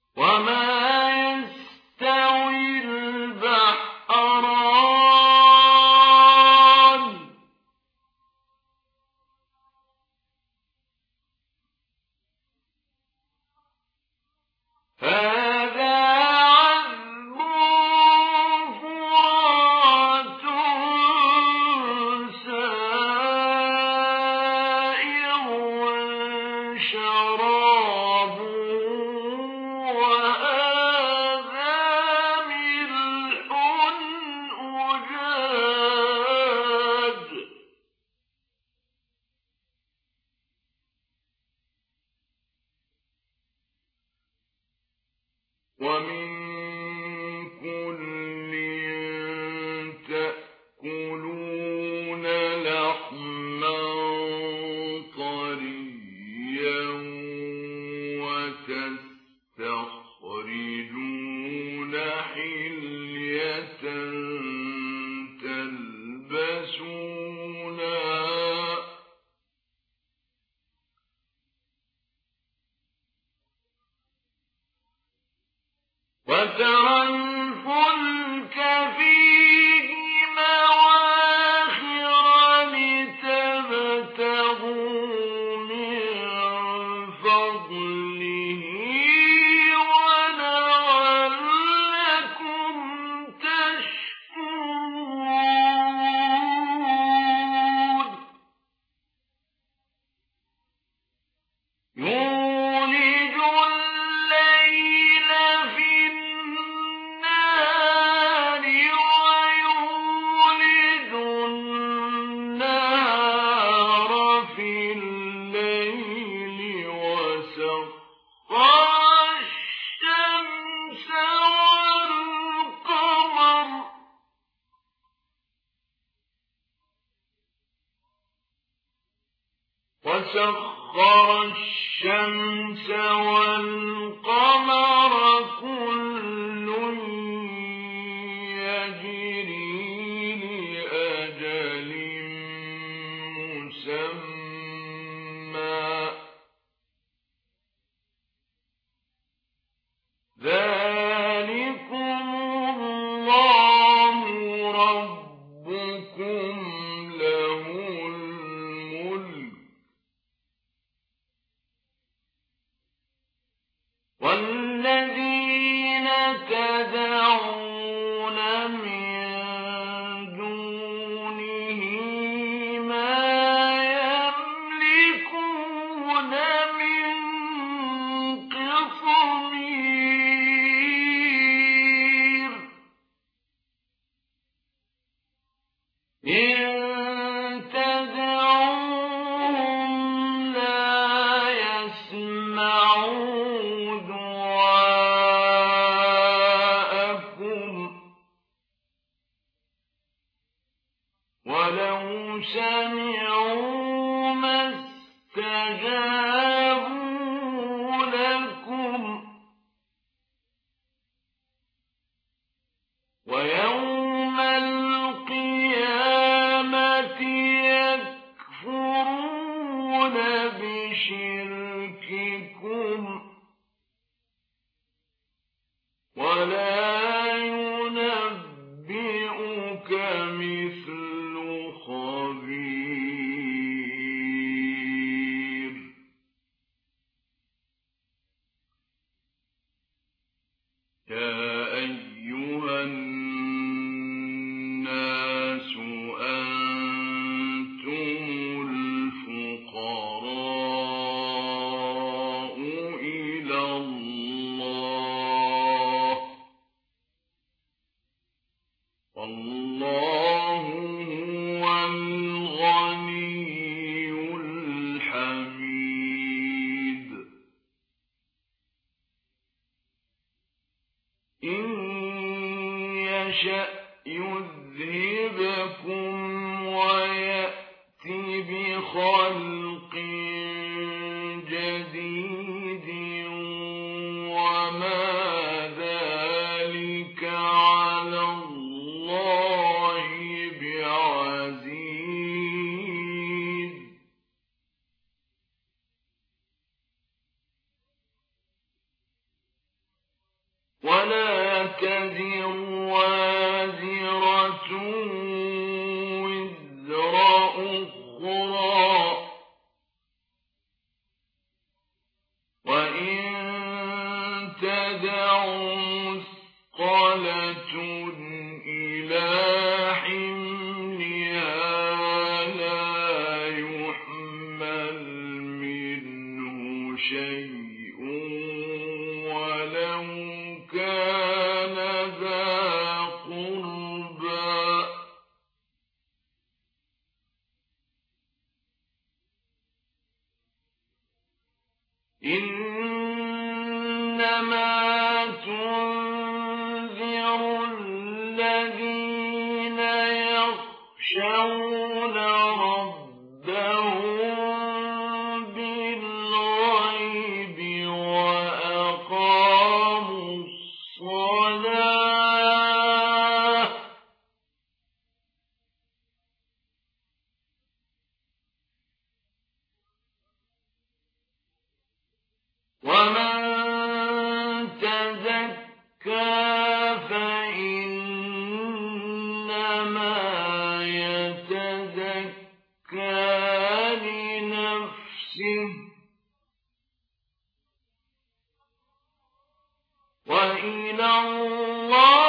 وما يستوي البحران هذا عذب فرات سائغ شرابه وهذا ملح أجاج ومن كل تأكلون لحما طريا وتستخرجون حلية تلبسونها وترى الفلك فيه مواخر لتبتغوا من فضله ولعلكم تشكرون يولج الليل في النهار ويولج النهار في الليل وسخر الشمس والقمر كل يجري لأجل مسمى ذلكم الله ربكم له الملك والذين تدعون من دونه ما يملكون من قطمير إن تدعوهم لا يسمعوا دعاءكم ولو سمعوا ما استجابوا لكم ويوم القيامة يكفرون بشرككم ولا ينبئك مثل خبير يا أيها الناس أنتم الفقراء إلى الله والله هو الغني الحميد إن يشأ يذهبكم ويأت بخلق جديد وما ذلك على الله بعزيز ولا تزر وازرة وزر أخرى وإن تدع مثقلة إلى حملها لا يحمل منه شيء ولو كان ذا قربى إنما تنذر الذين يخشون ربهم بالغيب وأقاموا الصلاة ومن تزكى فإنما يتزكى لنفسه وإلى الله